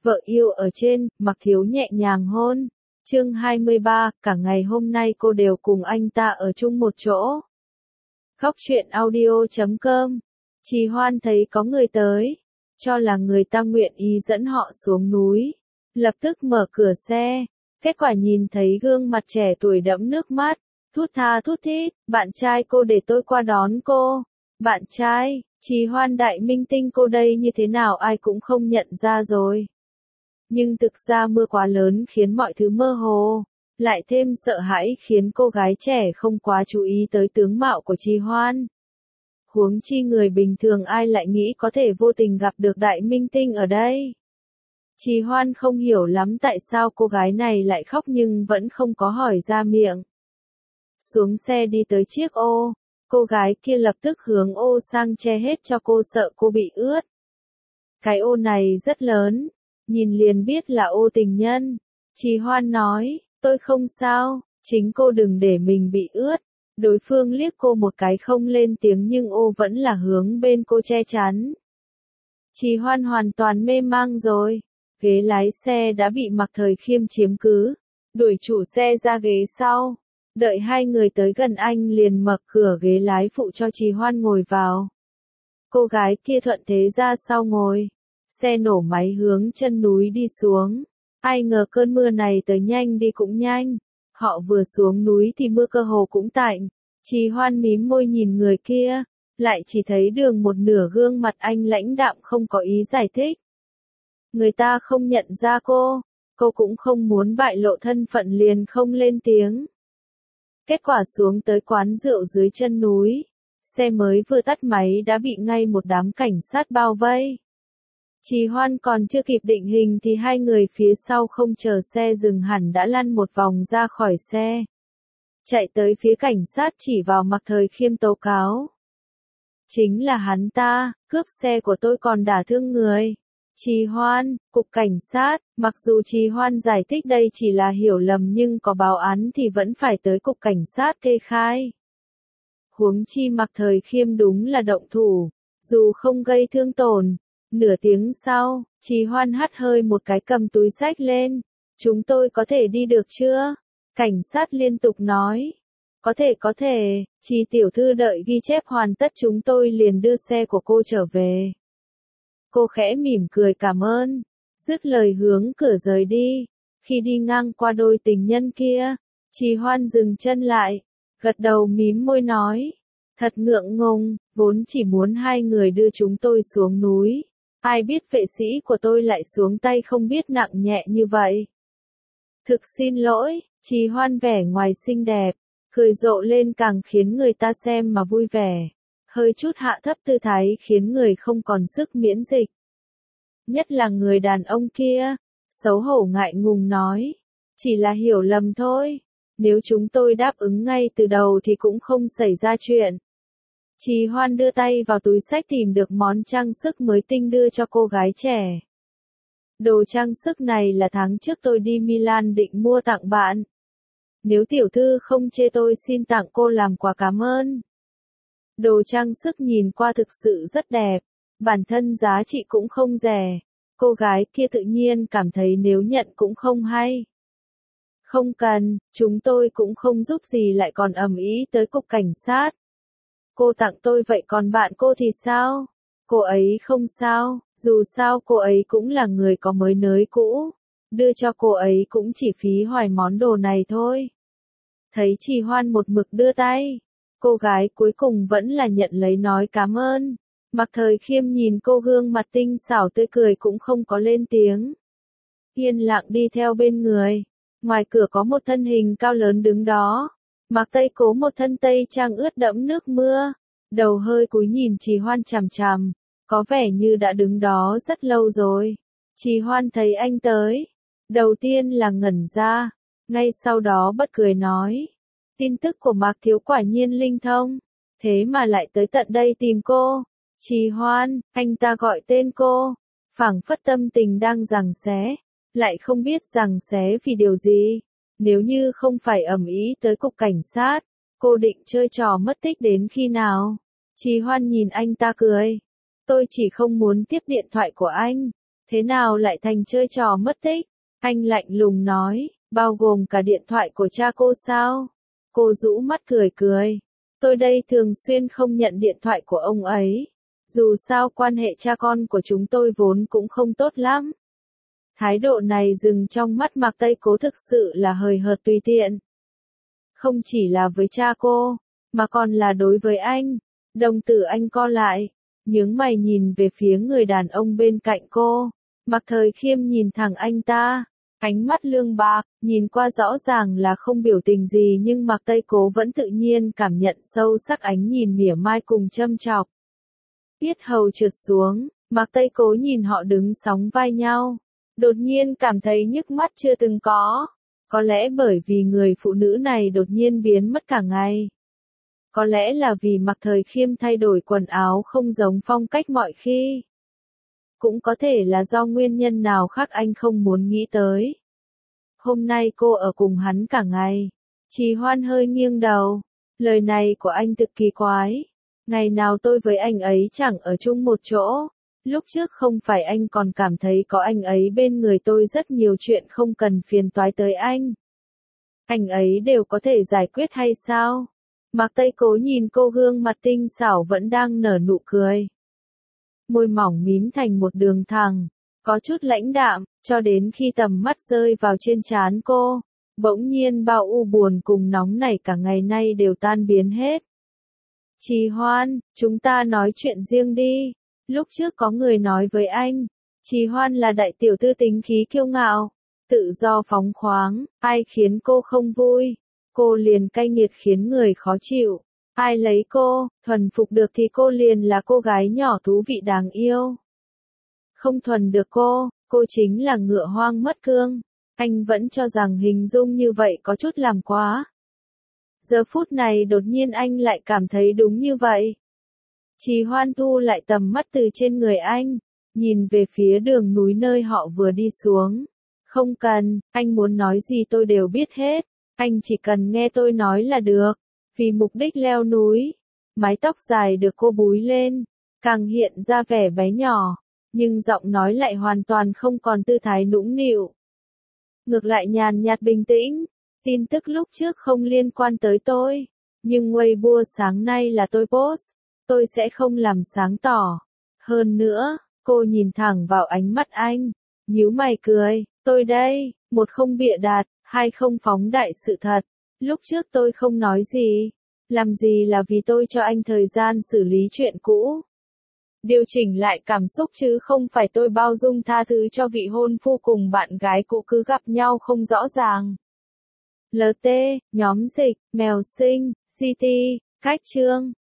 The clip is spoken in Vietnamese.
Vợ yêu ở trên, Mạc Thiếu nhẹ nhàng hôn. Chương 23, cả ngày hôm nay cô đều cùng anh ta ở chung một chỗ. Khóc chuyện audio.com. Trì Hoan thấy có người tới, cho là người ta nguyện ý dẫn họ xuống núi. Lập tức mở cửa xe, kết quả nhìn thấy gương mặt trẻ tuổi đẫm nước mắt, thút tha thút thít, bạn trai cô để tôi qua đón cô. Bạn trai, Trì Hoan đại minh tinh cô đây như thế nào ai cũng không nhận ra rồi. Nhưng thực ra mưa quá lớn khiến mọi thứ mơ hồ, lại thêm sợ hãi khiến cô gái trẻ không quá chú ý tới tướng mạo của Trì Hoan. Huống chi người bình thường ai lại nghĩ có thể vô tình gặp được đại minh tinh ở đây. Trì Hoan không hiểu lắm tại sao cô gái này lại khóc nhưng vẫn không có hỏi ra miệng. Xuống xe đi tới chiếc ô, cô gái kia lập tức hướng ô sang che hết cho cô sợ cô bị ướt. Cái ô này rất lớn, nhìn liền biết là ô tình nhân. Trì Hoan nói, tôi không sao, chính cô đừng để mình bị ướt. Đối phương liếc cô một cái không lên tiếng nhưng ô vẫn là hướng bên cô che chắn. Trì Hoan hoàn toàn mê mang rồi. Ghế lái xe đã bị Mạc Thời Khiêm chiếm cứ, đuổi chủ xe ra ghế sau. Đợi hai người tới gần anh liền mở cửa ghế lái phụ cho Trì Hoan ngồi vào. Cô gái kia thuận thế ra sau ngồi. Xe nổ máy hướng chân núi đi xuống. Ai ngờ cơn mưa này tới nhanh đi cũng nhanh. Họ vừa xuống núi thì mưa cơ hồ cũng tạnh. Trì Hoan mím môi nhìn người kia, lại chỉ thấy đường một nửa gương mặt anh lãnh đạm không có ý giải thích. Người ta không nhận ra cô cũng không muốn bại lộ thân phận liền không lên tiếng. Kết quả xuống tới quán rượu dưới chân núi, xe mới vừa tắt máy đã bị ngay một đám cảnh sát bao vây. Trì Hoan còn chưa kịp định hình thì hai người phía sau không chờ xe dừng hẳn đã lăn một vòng ra khỏi xe. Chạy tới phía cảnh sát chỉ vào Mạc Thời Khiêm tố cáo. Chính là hắn ta, cướp xe của tôi còn đả thương người. Trì Hoan, cục cảnh sát, mặc dù Trì Hoan giải thích đây chỉ là hiểu lầm nhưng có báo án thì vẫn phải tới cục cảnh sát kê khai. Huống chi Mạc Thời Khiêm đúng là động thủ, dù không gây thương tổn. Nửa tiếng sau, Trì Hoan hắt hơi một cái cầm túi xách lên. Chúng tôi có thể đi được chưa? Cảnh sát liên tục nói. Có thể, Trì tiểu thư đợi ghi chép hoàn tất chúng tôi liền đưa xe của cô trở về. Cô khẽ mỉm cười cảm ơn, dứt lời hướng cửa rời đi. Khi đi ngang qua đôi tình nhân kia, Trì Hoan dừng chân lại, gật đầu mím môi nói. Thật ngượng ngùng, vốn chỉ muốn hai người đưa chúng tôi xuống núi. Ai biết vệ sĩ của tôi lại xuống tay không biết nặng nhẹ như vậy. Thực xin lỗi, Trì Hoan vẻ ngoài xinh đẹp, cười rộ lên càng khiến người ta xem mà vui vẻ. Hơi chút hạ thấp tư thái khiến người không còn sức miễn dịch. Nhất là người đàn ông kia, xấu hổ ngại ngùng nói. Chỉ là hiểu lầm thôi, nếu chúng tôi đáp ứng ngay từ đầu thì cũng không xảy ra chuyện. Trì Hoan đưa tay vào túi xách tìm được món trang sức mới tinh đưa cho cô gái trẻ. Đồ trang sức này là tháng trước tôi đi Milan định mua tặng bạn. Nếu tiểu thư không chê tôi xin tặng cô làm quà cảm ơn. Đồ trang sức nhìn qua thực sự rất đẹp, bản thân giá trị cũng không rẻ. Cô gái kia tự nhiên cảm thấy nếu nhận cũng không hay. Không cần, chúng tôi cũng không giúp gì lại còn ầm ĩ tới cục cảnh sát. Cô tặng tôi vậy còn bạn cô thì sao? Cô ấy không sao, dù sao cô ấy cũng là người có mới nới cũ. Đưa cho cô ấy cũng chỉ phí hoài món đồ này thôi. Thấy Trì Hoan một mực đưa tay, cô gái cuối cùng vẫn là nhận lấy nói cảm ơn. Mạc Thời Khiêm nhìn cô gương mặt tinh xảo tươi cười cũng không có lên tiếng. Yên lặng đi theo bên người. Ngoài cửa có một thân hình cao lớn đứng đó. Mặc tây cố một thân tây trang ướt đẫm nước mưa. Đầu hơi cúi nhìn Trì Hoan chằm chằm. Có vẻ như đã đứng đó rất lâu rồi. Trì Hoan thấy anh tới. Đầu tiên là ngẩn ra. Ngay sau đó bật cười nói. Tin tức của Mạc thiếu quả nhiên linh thông. Thế mà lại tới tận đây tìm cô. Trì Hoan, anh ta gọi tên cô. Phảng phất tâm tình đang giằng xé. Lại không biết giằng xé vì điều gì. Nếu như không phải ầm ĩ tới cục cảnh sát, cô định chơi trò mất tích đến khi nào? Trì Hoan nhìn anh ta cười. Tôi chỉ không muốn tiếp điện thoại của anh. Thế nào lại thành chơi trò mất tích? Anh lạnh lùng nói, bao gồm cả điện thoại của cha cô sao? Cô rũ mắt cười cười. Tôi đây thường xuyên không nhận điện thoại của ông ấy. Dù sao quan hệ cha con của chúng tôi vốn cũng không tốt lắm. Thái độ này dừng trong mắt Mạc Tây Cố thực sự là hời hợt tùy tiện. Không chỉ là với cha cô, mà còn là đối với anh. Đồng tử anh co lại, nhướng mày nhìn về phía người đàn ông bên cạnh cô. Mạc Thời Khiêm nhìn thẳng anh ta, ánh mắt lương bạc, nhìn qua rõ ràng là không biểu tình gì nhưng Mạc Tây Cố vẫn tự nhiên cảm nhận sâu sắc ánh nhìn mỉa mai cùng châm chọc. Yết hầu trượt xuống, Mạc Tây Cố nhìn họ đứng sóng vai nhau. Đột nhiên cảm thấy nhức mắt chưa từng có lẽ bởi vì người phụ nữ này đột nhiên biến mất cả ngày. Có lẽ là vì Mạc Thời Khiêm thay đổi quần áo không giống phong cách mọi khi. Cũng có thể là do nguyên nhân nào khác anh không muốn nghĩ tới. Hôm nay cô ở cùng hắn cả ngày. Trì Hoan hơi nghiêng đầu. Lời này của anh thực kỳ quái. Ngày nào tôi với anh ấy chẳng ở chung một chỗ. Lúc trước không phải anh còn cảm thấy có anh ấy bên người tôi rất nhiều chuyện không cần phiền toái tới anh. Anh ấy đều có thể giải quyết hay sao? Mạc Tây Cố nhìn cô gương mặt tinh xảo vẫn đang nở nụ cười. Môi mỏng mím thành một đường thẳng, có chút lãnh đạm, cho đến khi tầm mắt rơi vào trên trán cô. Bỗng nhiên bao u buồn cùng nóng nảy cả ngày nay đều tan biến hết. Trì Hoan, chúng ta nói chuyện riêng đi. Lúc trước có người nói với anh, Trì Hoan là đại tiểu thư tính khí kiêu ngạo, tự do phóng khoáng, ai khiến cô không vui, cô liền cay nghiệt khiến người khó chịu. Ai lấy cô, thuần phục được thì cô liền là cô gái nhỏ thú vị đáng yêu. Không thuần được cô chính là ngựa hoang mất cương. Anh vẫn cho rằng hình dung như vậy có chút làm quá. Giờ phút này đột nhiên anh lại cảm thấy đúng như vậy. Trì Hoan thu lại tầm mắt từ trên người anh, nhìn về phía đường núi nơi họ vừa đi xuống. Không cần, anh muốn nói gì tôi đều biết hết, anh chỉ cần nghe tôi nói là được. Vì mục đích leo núi, mái tóc dài được cô búi lên, càng hiện ra vẻ bé nhỏ, nhưng giọng nói lại hoàn toàn không còn tư thái nũng nịu. Ngược lại nhàn nhạt bình tĩnh, tin tức lúc trước không liên quan tới tôi, nhưng Weibo sáng nay là tôi post, tôi sẽ không làm sáng tỏ. Hơn nữa, cô nhìn thẳng vào ánh mắt anh, nhíu mày cười, tôi đây, một không bịa đặt, hai không phóng đại sự thật. Lúc trước tôi không nói gì, làm gì là vì tôi cho anh thời gian xử lý chuyện cũ. Điều chỉnh lại cảm xúc chứ không phải tôi bao dung tha thứ cho vị hôn phu cùng bạn gái cũ cứ gặp nhau không rõ ràng. LT, nhóm dịch, mèo sinh, CT, cách chương.